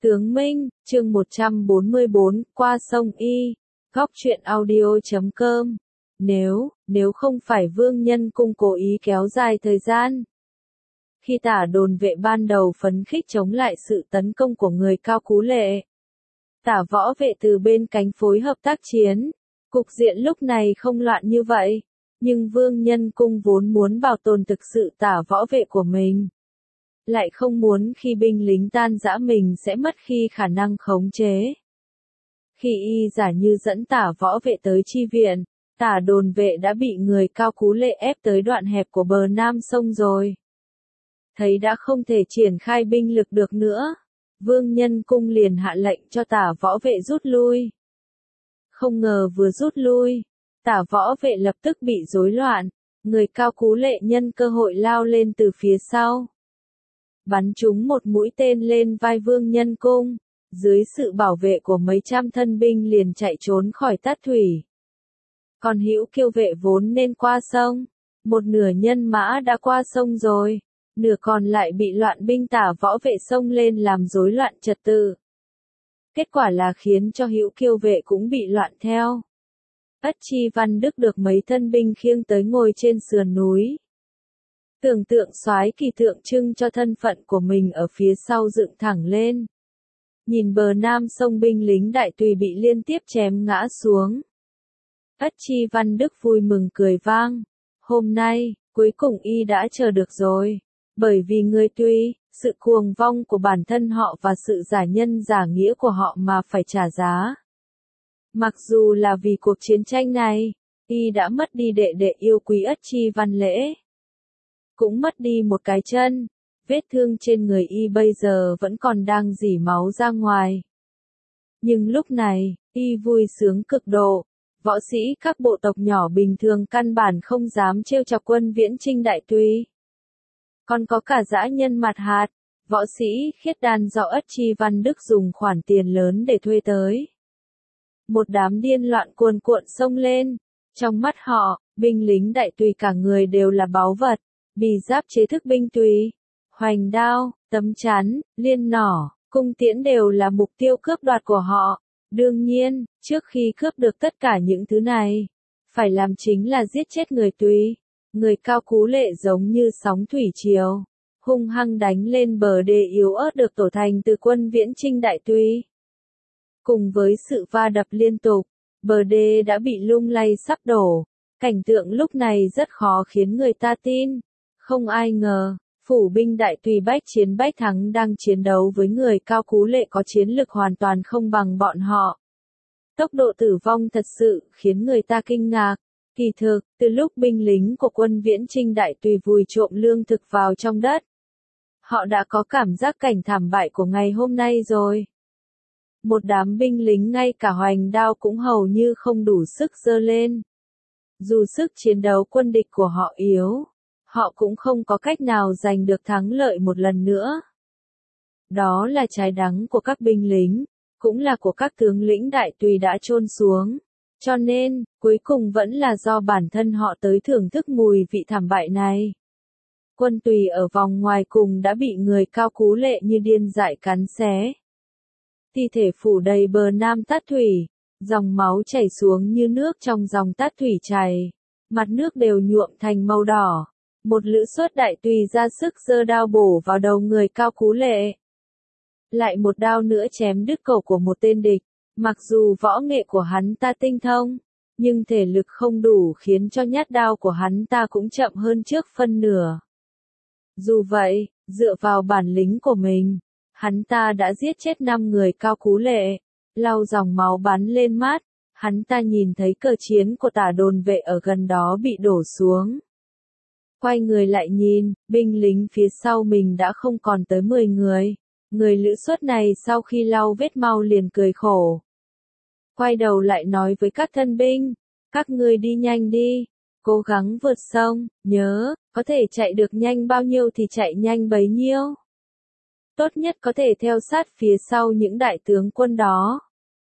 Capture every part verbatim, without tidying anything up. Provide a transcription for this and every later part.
Tướng Minh, chương một trăm bốn mươi bốn, qua sông Y, góc truyện audio chấm com. Nếu, nếu không phải Vương Nhân Cung cố ý kéo dài thời gian. Khi Tả Đồn Vệ ban đầu phấn khích chống lại sự tấn công của người Cao Cú Lệ, Tả Võ Vệ từ bên cánh phối hợp tác chiến, cục diện lúc này không loạn như vậy, nhưng Vương Nhân Cung vốn muốn bảo tồn thực sự Tả Võ Vệ của mình, lại không muốn khi binh lính tan rã mình sẽ mất khi khả năng khống chế. Khi y giả như dẫn Tả Võ Vệ tới chi viện, Tả Đồn Vệ đã bị người Cao Cú Lệ ép tới đoạn hẹp của bờ nam sông rồi. Thấy đã không thể triển khai binh lực được nữa, Vương Nhân Cung liền hạ lệnh cho Tả Võ Vệ rút lui. Không ngờ vừa rút lui, Tả Võ Vệ lập tức bị rối loạn, người Cao Cú Lệ nhân cơ hội lao lên từ phía sau, bắn trúng một mũi tên lên vai Vương Nhân Cung, dưới sự bảo vệ của mấy trăm thân binh liền chạy trốn khỏi Tát Thủy. Còn Hữu Kiêu Vệ vốn nên qua sông, một nửa nhân mã đã qua sông rồi, nửa còn lại bị loạn binh Tả Võ Vệ xông lên làm rối loạn trật tự. Kết quả là khiến cho Hữu Kiêu Vệ cũng bị loạn theo. Ất Chi Văn Đức được mấy thân binh khiêng tới ngồi trên sườn núi. Tưởng tượng soái kỳ tượng trưng cho thân phận của mình ở phía sau dựng thẳng lên. Nhìn bờ nam sông binh lính đại tùy bị liên tiếp chém ngã xuống. Ất Chi Văn Đức vui mừng cười vang. Hôm nay, cuối cùng y đã chờ được rồi. Bởi vì người Tùy, sự cuồng vong của bản thân họ và sự giả nhân giả nghĩa của họ mà phải trả giá. Mặc dù là vì cuộc chiến tranh này, y đã mất đi đệ đệ yêu quý Ất Chi Văn Lễ. Cũng mất đi một cái chân, vết thương trên người y bây giờ vẫn còn đang rỉ máu ra ngoài. Nhưng lúc này, y vui sướng cực độ, võ sĩ các bộ tộc nhỏ bình thường căn bản không dám trêu chọc quân Viễn Chinh Đại Tùy. Còn có cả dã nhân Mạt Hạt, võ sĩ khiết đan do Ất Chi Văn Đức dùng khoản tiền lớn để thuê tới. Một đám điên loạn cuồn cuộn xông lên, trong mắt họ, binh lính Đại Tùy cả người đều là báu vật. Bì giáp chế thức binh tùy, hoành đao, tấm chắn, liên nỏ, cung tiễn đều là mục tiêu cướp đoạt của họ. Đương nhiên, trước khi cướp được tất cả những thứ này, phải làm chính là giết chết người Tùy. Người Cao Cú Lệ giống như sóng thủy triều, hung hăng đánh lên bờ đê yếu ớt được tổ thành từ quân Viễn Chinh Đại Tùy. Cùng với sự va đập liên tục, bờ đê đã bị lung lay sắp đổ. Cảnh tượng lúc này rất khó khiến người ta tin. Không ai ngờ, phủ binh Đại Tùy bách chiến bách thắng đang chiến đấu với người Cao Cú Lệ có chiến lực hoàn toàn không bằng bọn họ. Tốc độ tử vong thật sự khiến người ta kinh ngạc. Kỳ thực, từ lúc binh lính của quân Viễn Chinh Đại Tùy vùi trộm lương thực vào trong đất, họ đã có cảm giác cảnh thảm bại của ngày hôm nay rồi. Một đám binh lính ngay cả hoành đao cũng hầu như không đủ sức giơ lên. Dù sức chiến đấu quân địch của họ yếu, họ cũng không có cách nào giành được thắng lợi một lần nữa. Đó là trái đắng của các binh lính, cũng là của các tướng lĩnh Đại Tùy đã chôn xuống. Cho nên, cuối cùng vẫn là do bản thân họ tới thưởng thức mùi vị thảm bại này. Quân Tùy ở vòng ngoài cùng đã bị người Cao Cú Lệ như điên dại cắn xé. Thi thể phủ đầy bờ nam Tát Thủy, dòng máu chảy xuống như nước trong dòng Tát Thủy chảy. Mặt nước đều nhuộm thành màu đỏ. Một lữ suất Đại Tùy ra sức giơ đao bổ vào đầu người Cao Cú Lệ. Lại một đao nữa chém đứt cổ của một tên địch. Mặc dù võ nghệ của hắn ta tinh thông, nhưng thể lực không đủ khiến cho nhát đao của hắn ta cũng chậm hơn trước phân nửa. Dù vậy, dựa vào bản lĩnh của mình, hắn ta đã giết chết năm người Cao Cú Lệ, lau dòng máu bắn lên mắt, hắn ta nhìn thấy cờ chiến của Tả Đồn Vệ ở gần đó bị đổ xuống. Quay người lại nhìn, binh lính phía sau mình đã không còn tới mười người. Người lữ suất này sau khi lau vết máu liền cười khổ. Quay đầu lại nói với các thân binh, các ngươi đi nhanh đi, cố gắng vượt sông, nhớ, có thể chạy được nhanh bao nhiêu thì chạy nhanh bấy nhiêu. Tốt nhất có thể theo sát phía sau những đại tướng quân đó.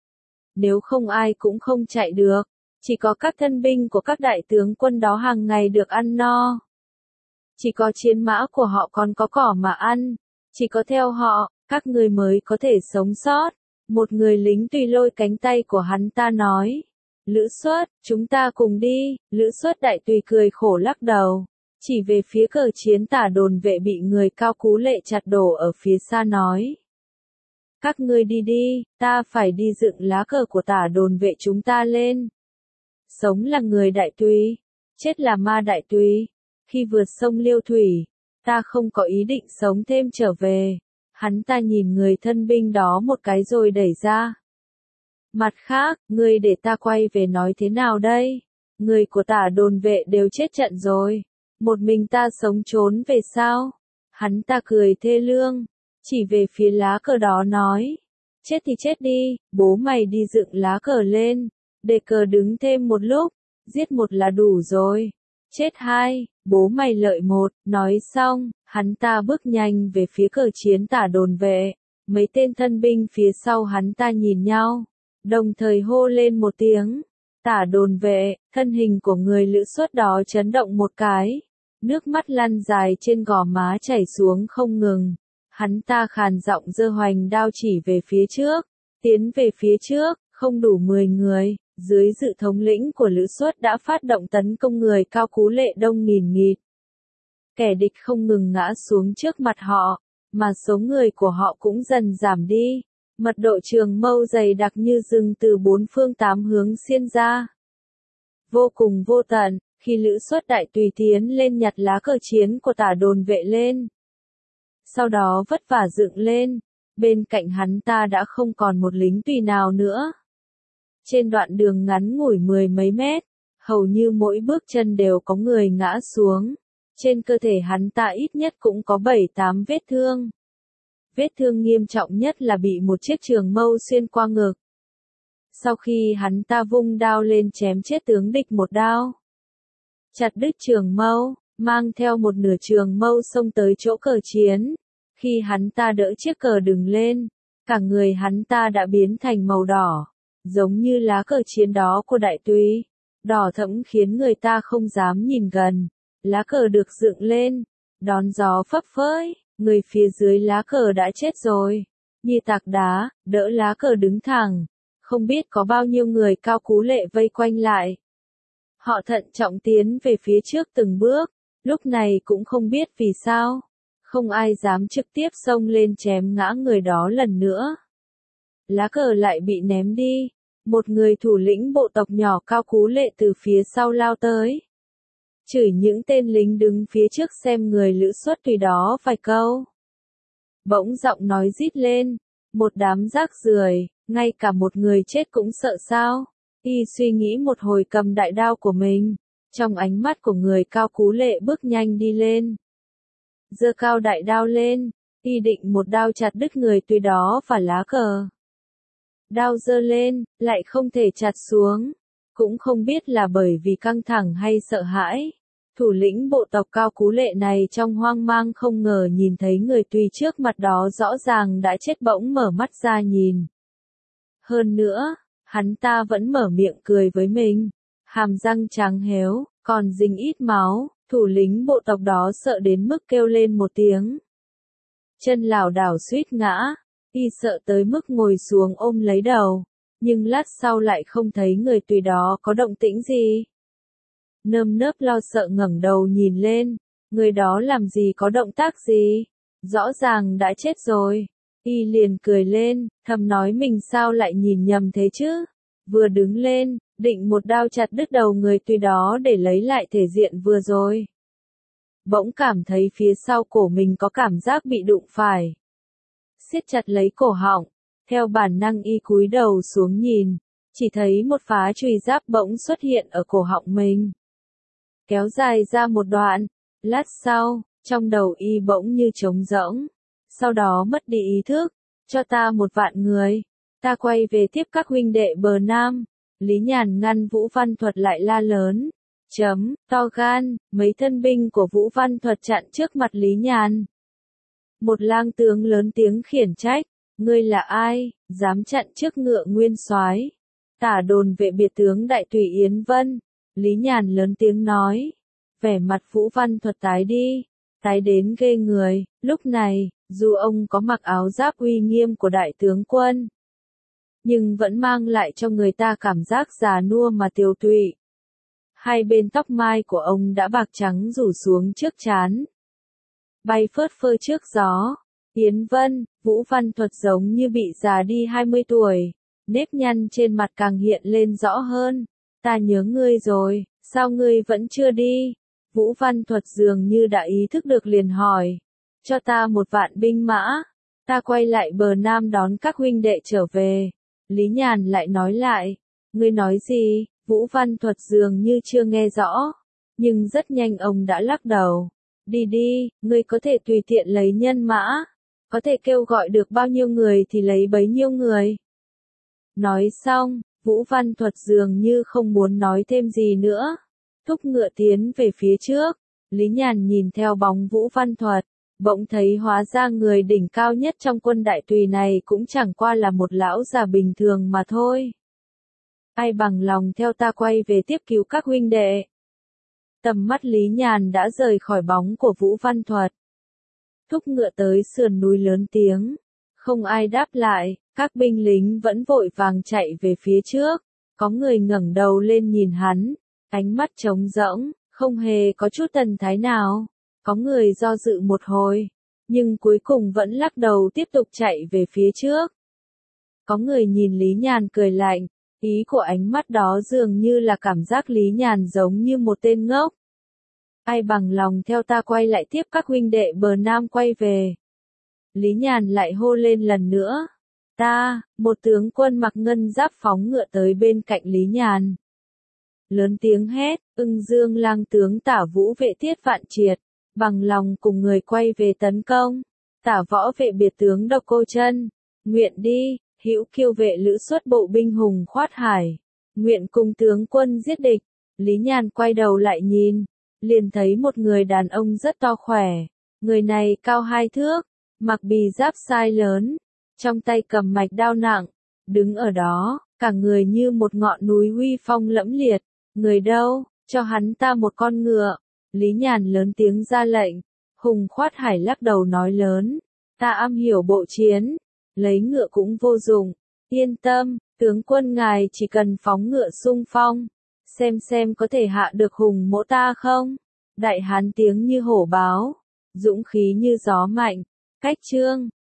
Nếu không ai cũng không chạy được, chỉ có các thân binh của các đại tướng quân đó hàng ngày được ăn no. Chỉ có chiến mã của họ còn có cỏ mà ăn, chỉ có theo họ, các ngươi mới có thể sống sót. Một người lính tùy lôi cánh tay của hắn ta nói. Lữ Suất, chúng ta cùng đi. Lữ Suất đại tùy cười khổ lắc đầu. Chỉ về phía cờ chiến Tả Đồn Vệ bị người Cao Cú Lệ chặt đổ ở phía xa nói. Các ngươi đi đi, ta phải đi dựng lá cờ của Tả Đồn Vệ chúng ta lên. Sống là người đại tùy, chết là ma đại tùy. Khi vượt sông Liêu Thủy, ta không có ý định sống thêm trở về. Hắn ta nhìn người thân binh đó một cái rồi đẩy ra. Mặt khác, ngươi để ta quay về nói thế nào đây? Người của Tả Đồn Vệ đều chết trận rồi. Một mình ta sống trốn về sao? Hắn ta cười thê lương, chỉ về phía lá cờ đó nói. Chết thì chết đi, bố mày đi dựng lá cờ lên, để cờ đứng thêm một lúc, giết một là đủ rồi. Chết hai, bố mày lợi một, nói xong, hắn ta bước nhanh về phía cờ chiến Tả Đồn Vệ. Mấy tên thân binh phía sau hắn ta nhìn nhau, đồng thời hô lên một tiếng. Tả Đồn Vệ, thân hình của người Lữ Suất đó chấn động một cái. Nước mắt lăn dài trên gò má chảy xuống không ngừng. Hắn ta khàn giọng giơ hoành đao chỉ về phía trước. Tiến về phía trước, không đủ mười người, dưới sự thống lĩnh của Lữ Suất đã phát động tấn công người Cao Cú Lệ đông nghìn nghịt. Kẻ địch không ngừng ngã xuống trước mặt họ, mà số người của họ cũng dần giảm đi. Mật độ trường mâu dày đặc như rừng từ bốn phương tám hướng xiên ra. Vô cùng vô tận, khi Lữ Suất đại tùy tiến lên nhặt lá cờ chiến của Tả Đồn Vệ lên. Sau đó vất vả dựng lên, bên cạnh hắn ta đã không còn một lính tùy nào nữa. Trên đoạn đường ngắn ngủi mười mấy mét, hầu như mỗi bước chân đều có người ngã xuống. Trên cơ thể hắn ta ít nhất cũng có bảy tám vết thương. Vết thương nghiêm trọng nhất là bị một chiếc trường mâu xuyên qua ngực. Sau khi hắn ta vung đao lên chém chết tướng địch một đao, chặt đứt trường mâu, mang theo một nửa trường mâu xông tới chỗ cờ chiến. Khi hắn ta đỡ chiếc cờ đứng lên, cả người hắn ta đã biến thành màu đỏ, giống như lá cờ chiến đó của đại tùy. Đỏ thẫm khiến người ta không dám nhìn gần. Lá cờ được dựng lên, đón gió phấp phới, người phía dưới lá cờ đã chết rồi. Như tạc đá, đỡ lá cờ đứng thẳng. Không biết có bao nhiêu người Cao Cú Lệ vây quanh lại. Họ thận trọng tiến về phía trước từng bước, lúc này cũng không biết vì sao. Không ai dám trực tiếp xông lên chém ngã người đó lần nữa. Lá cờ lại bị ném đi. Một người thủ lĩnh bộ tộc nhỏ Cao Cú Lệ từ phía sau lao tới. Chửi những tên lính đứng phía trước xem người Lữ Suất tùy đó vài câu. Bỗng giọng nói rít lên. Một đám rác rưởi, ngay cả một người chết cũng sợ sao? Y suy nghĩ một hồi cầm đại đao của mình. Trong ánh mắt của người Cao Cú Lệ bước nhanh đi lên. Giơ cao đại đao lên, y định một đao chặt đứt người tùy đó và lá cờ. Đao giơ lên, lại không thể chặt xuống. Cũng không biết là bởi vì căng thẳng hay sợ hãi. Thủ lĩnh bộ tộc Cao Cú Lệ này trong hoang mang không ngờ nhìn thấy người tùy trước mặt đó rõ ràng đã chết bỗng mở mắt ra nhìn. Hơn nữa, hắn ta vẫn mở miệng cười với mình. Hàm răng trắng héo, còn dính ít máu. Thủ lĩnh bộ tộc đó sợ đến mức kêu lên một tiếng. Chân lảo đảo suýt ngã. Y sợ tới mức ngồi xuống ôm lấy đầu. Nhưng lát sau lại không thấy người tùy đó có động tĩnh gì. Nơm nớp lo sợ ngẩng đầu nhìn lên. Người đó làm gì có động tác gì. Rõ ràng đã chết rồi. Y liền cười lên, thầm nói mình sao lại nhìn nhầm thế chứ. Vừa đứng lên, định một đao chặt đứt đầu người tùy đó để lấy lại thể diện vừa rồi. Bỗng cảm thấy phía sau cổ mình có cảm giác bị đụng phải. Siết chặt lấy cổ họng, theo bản năng y cúi đầu xuống nhìn, chỉ thấy một phá chùy giáp bỗng xuất hiện ở cổ họng mình. Kéo dài ra một đoạn, lát sau, trong đầu y bỗng như trống rỗng, sau đó mất đi ý thức, cho ta một vạn người, ta quay về tiếp các huynh đệ bờ Nam. Lý Nhàn ngăn Vũ Văn Thuật lại la lớn. Chấm, to gan, mấy thân binh của Vũ Văn Thuật chặn trước mặt Lý Nhàn. Một lang tướng lớn tiếng khiển trách, ngươi là ai, dám chặn trước ngựa nguyên soái? Tả Đồn Vệ biệt tướng đại tùy Yến Vân. Lý Nhàn lớn tiếng nói. Vẻ mặt Vũ Văn Thuật tái đi, tái đến ghê người, lúc này, Dù ông có mặc áo giáp uy nghiêm của đại tướng quân, nhưng vẫn mang lại cho người ta cảm giác già nua mà tiều tụy. Hai bên tóc mai của ông đã bạc trắng rủ xuống trước trán, bay phớt phơ trước gió. Yến Vân, Vũ Văn Thuật giống như bị già đi hai mươi tuổi, nếp nhăn trên mặt càng hiện lên rõ hơn. Ta nhớ ngươi rồi, sao ngươi vẫn chưa đi? Vũ Văn Thuật dường như đã ý thức được liền hỏi. Cho ta một vạn binh mã, ta quay lại bờ Nam đón các huynh đệ trở về. Lý Nhàn lại nói lại, ngươi nói gì? Vũ Văn Thuật dường như chưa nghe rõ, nhưng rất nhanh ông đã lắc đầu. Đi đi, ngươi có thể tùy tiện lấy nhân mã, có thể kêu gọi được bao nhiêu người thì lấy bấy nhiêu người. Nói xong, Vũ Văn Thuật dường như không muốn nói thêm gì nữa, thúc ngựa tiến về phía trước. Lý Nhàn nhìn theo bóng Vũ Văn Thuật, bỗng thấy hóa ra người đỉnh cao nhất trong quân đại tùy này cũng chẳng qua là một lão già bình thường mà thôi. Ai bằng lòng theo ta quay về tiếp cứu các huynh đệ? Tầm mắt Lý Nhàn đã rời khỏi bóng của Vũ Văn Thuật. Thúc ngựa tới sườn núi lớn tiếng. Không ai đáp lại, các binh lính vẫn vội vàng chạy về phía trước. Có người ngẩng đầu lên nhìn hắn, ánh mắt trống rỗng, không hề có chút thần thái nào. Có người do dự một hồi, nhưng cuối cùng vẫn lắc đầu tiếp tục chạy về phía trước. Có người nhìn Lý Nhàn cười lạnh, ý của ánh mắt đó dường như là cảm giác Lý Nhàn giống như một tên ngốc. Ai bằng lòng theo ta quay lại tiếp các huynh đệ bờ Nam quay về? Lý Nhàn lại hô lên lần nữa. Ta, một tướng quân mặc ngân giáp phóng ngựa tới bên cạnh Lý Nhàn. Lớn tiếng hét, Ưng Dương lang tướng Tả Vũ vệ Tiết Vạn Triệt, bằng lòng cùng người quay về tấn công. Tả Võ vệ biệt tướng Độc Cô Chân, nguyện đi. Hữu Kiêu vệ lữ xuất bộ binh hùng khoát hải, nguyện cùng tướng quân giết địch. Lý Nhàn quay đầu lại nhìn, liền thấy một người đàn ông rất to khỏe, người này cao hai thước, mặc bì giáp sai lớn, trong tay cầm mạch đao nặng, đứng ở đó, cả người như một ngọn núi uy phong lẫm liệt. Người đâu, cho hắn ta một con ngựa. Lý Nhàn lớn tiếng ra lệnh. Hùng khoát hải lắc đầu nói lớn, ta am hiểu bộ chiến, lấy ngựa cũng vô dụng. Yên tâm, tướng quân ngài chỉ cần phóng ngựa xung phong, xem xem có thể hạ được hùng mỗ ta không. Đại hán tiếng như hổ báo, dũng khí như gió mạnh. Cách chương